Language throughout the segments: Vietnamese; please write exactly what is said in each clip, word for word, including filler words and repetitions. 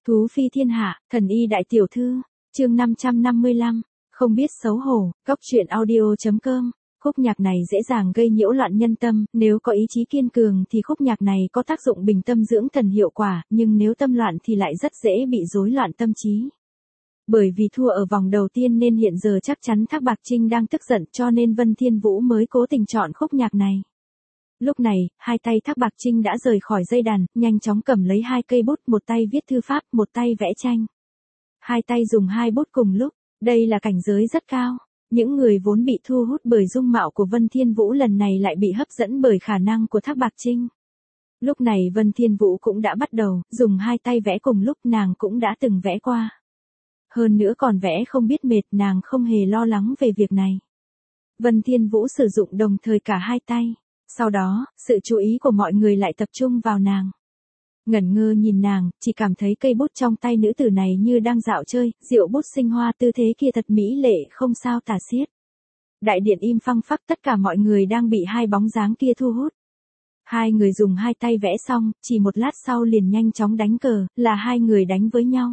Thú phi thiên hạ, thần y đại tiểu thư, chương năm trăm năm mươi lăm, không biết xấu hổ, góc truyện audio.com. Khúc nhạc này dễ dàng gây nhiễu loạn nhân tâm, nếu có ý chí kiên cường thì khúc nhạc này có tác dụng bình tâm dưỡng thần hiệu quả, nhưng nếu tâm loạn thì lại rất dễ bị rối loạn tâm trí. Bởi vì thua ở vòng đầu tiên nên hiện giờ chắc chắn Thác Bạt Trinh đang tức giận, cho nên Vân Thiên Vũ mới cố tình chọn khúc nhạc này. Lúc này, hai tay Thác Bạt Trinh đã rời khỏi dây đàn, nhanh chóng cầm lấy hai cây bút, một tay viết thư pháp, một tay vẽ tranh. Hai tay dùng hai bút cùng lúc, đây là cảnh giới rất cao. Những người vốn bị thu hút bởi dung mạo của Vân Thiên Vũ lần này lại bị hấp dẫn bởi khả năng của Thác Bạt Trinh. Lúc này Vân Thiên Vũ cũng đã bắt đầu, dùng hai tay vẽ cùng lúc, nàng cũng đã từng vẽ qua. Hơn nữa còn vẽ không biết mệt, nàng không hề lo lắng về việc này. Vân Thiên Vũ sử dụng đồng thời cả hai tay. Sau đó, sự chú ý của mọi người lại tập trung vào nàng. Ngẩn ngơ nhìn nàng, chỉ cảm thấy cây bút trong tay nữ tử này như đang dạo chơi, diệu bút sinh hoa, tư thế kia thật mỹ lệ không sao tả xiết. Đại điện im phăng phắc, tất cả mọi người đang bị hai bóng dáng kia thu hút. Hai người dùng hai tay vẽ xong, chỉ một lát sau liền nhanh chóng đánh cờ, là hai người đánh với nhau.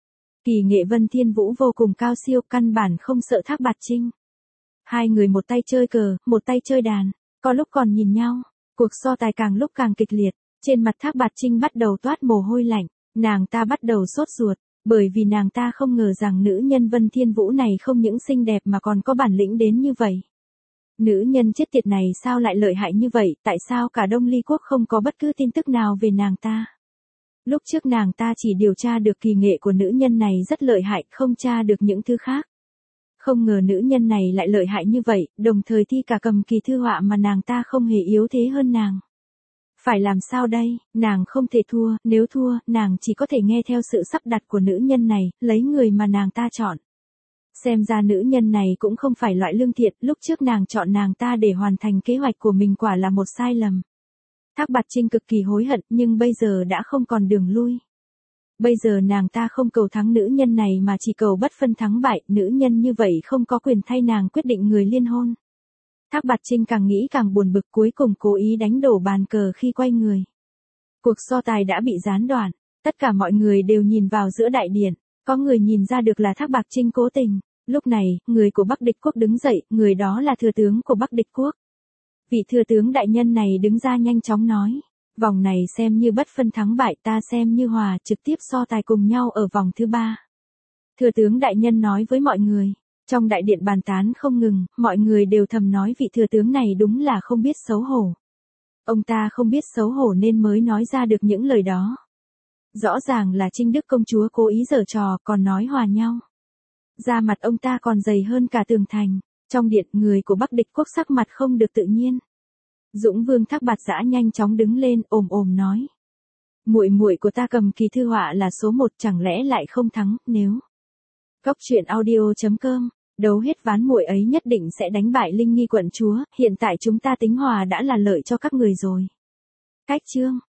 Kỳ nghệ Vân Thiên Vũ vô cùng cao siêu, căn bản không sợ Thác Bạt Trinh. Hai người một tay chơi cờ, một tay chơi đàn, có lúc còn nhìn nhau, cuộc so tài càng lúc càng kịch liệt. Trên mặt Thác Bạt Trinh bắt đầu toát mồ hôi lạnh, nàng ta bắt đầu sốt ruột, bởi vì nàng ta không ngờ rằng nữ nhân Vân Thiên Vũ này không những xinh đẹp mà còn có bản lĩnh đến như vậy. Nữ nhân chết tiệt này sao lại lợi hại như vậy, tại sao cả Đông Ly Quốc không có bất cứ tin tức nào về nàng ta? Lúc trước nàng ta chỉ điều tra được kỳ nghệ của nữ nhân này rất lợi hại, không tra được những thứ khác. Không ngờ nữ nhân này lại lợi hại như vậy, đồng thời thi cả cầm kỳ thư họa mà nàng ta không hề yếu thế hơn nàng. Phải làm sao đây, nàng không thể thua, nếu thua, nàng chỉ có thể nghe theo sự sắp đặt của nữ nhân này, lấy người mà nàng ta chọn. Xem ra nữ nhân này cũng không phải loại lương thiện, lúc trước nàng chọn nàng ta để hoàn thành kế hoạch của mình quả là một sai lầm. Thác Bạt Trinh cực kỳ hối hận, nhưng bây giờ đã không còn đường lui. Bây giờ nàng ta không cầu thắng nữ nhân này mà chỉ cầu bất phân thắng bại, nữ nhân như vậy không có quyền thay nàng quyết định người liên hôn. Thác Bạt Trinh càng nghĩ càng buồn bực, cuối cùng cố ý đánh đổ bàn cờ khi quay người. Cuộc so tài đã bị gián đoạn, tất cả mọi người đều nhìn vào giữa đại điện, có người nhìn ra được là Thác Bạt Trinh cố tình. Lúc này, người của Bắc Địch Quốc đứng dậy, người đó là thừa tướng của Bắc Địch Quốc. Vị thừa tướng đại nhân này đứng ra nhanh chóng nói, vòng này xem như bất phân thắng bại, ta xem như hòa, trực tiếp so tài cùng nhau ở vòng thứ ba. Thừa tướng đại nhân nói với mọi người. Trong đại điện bàn tán không ngừng, mọi người đều thầm nói vị thừa tướng này đúng là không biết xấu hổ. Ông ta không biết xấu hổ nên mới nói ra được những lời đó. Rõ ràng là Trinh Đức công chúa cố ý giở trò, còn nói hòa nhau. Da mặt ông ta còn dày hơn cả tường thành. Trong điện, người của Bắc Địch Quốc sắc mặt không được tự nhiên. Dũng Vương Thác Bạt Dã nhanh chóng đứng lên, ồm ồm nói: Muội muội của ta cầm kỳ thư họa là số một, chẳng lẽ lại không thắng, nếu. Góc truyện audio.com. Đấu hết ván muội ấy nhất định sẽ đánh bại Linh Nghi quận chúa, hiện tại chúng ta tính hòa đã là lợi cho các người rồi. Cách chương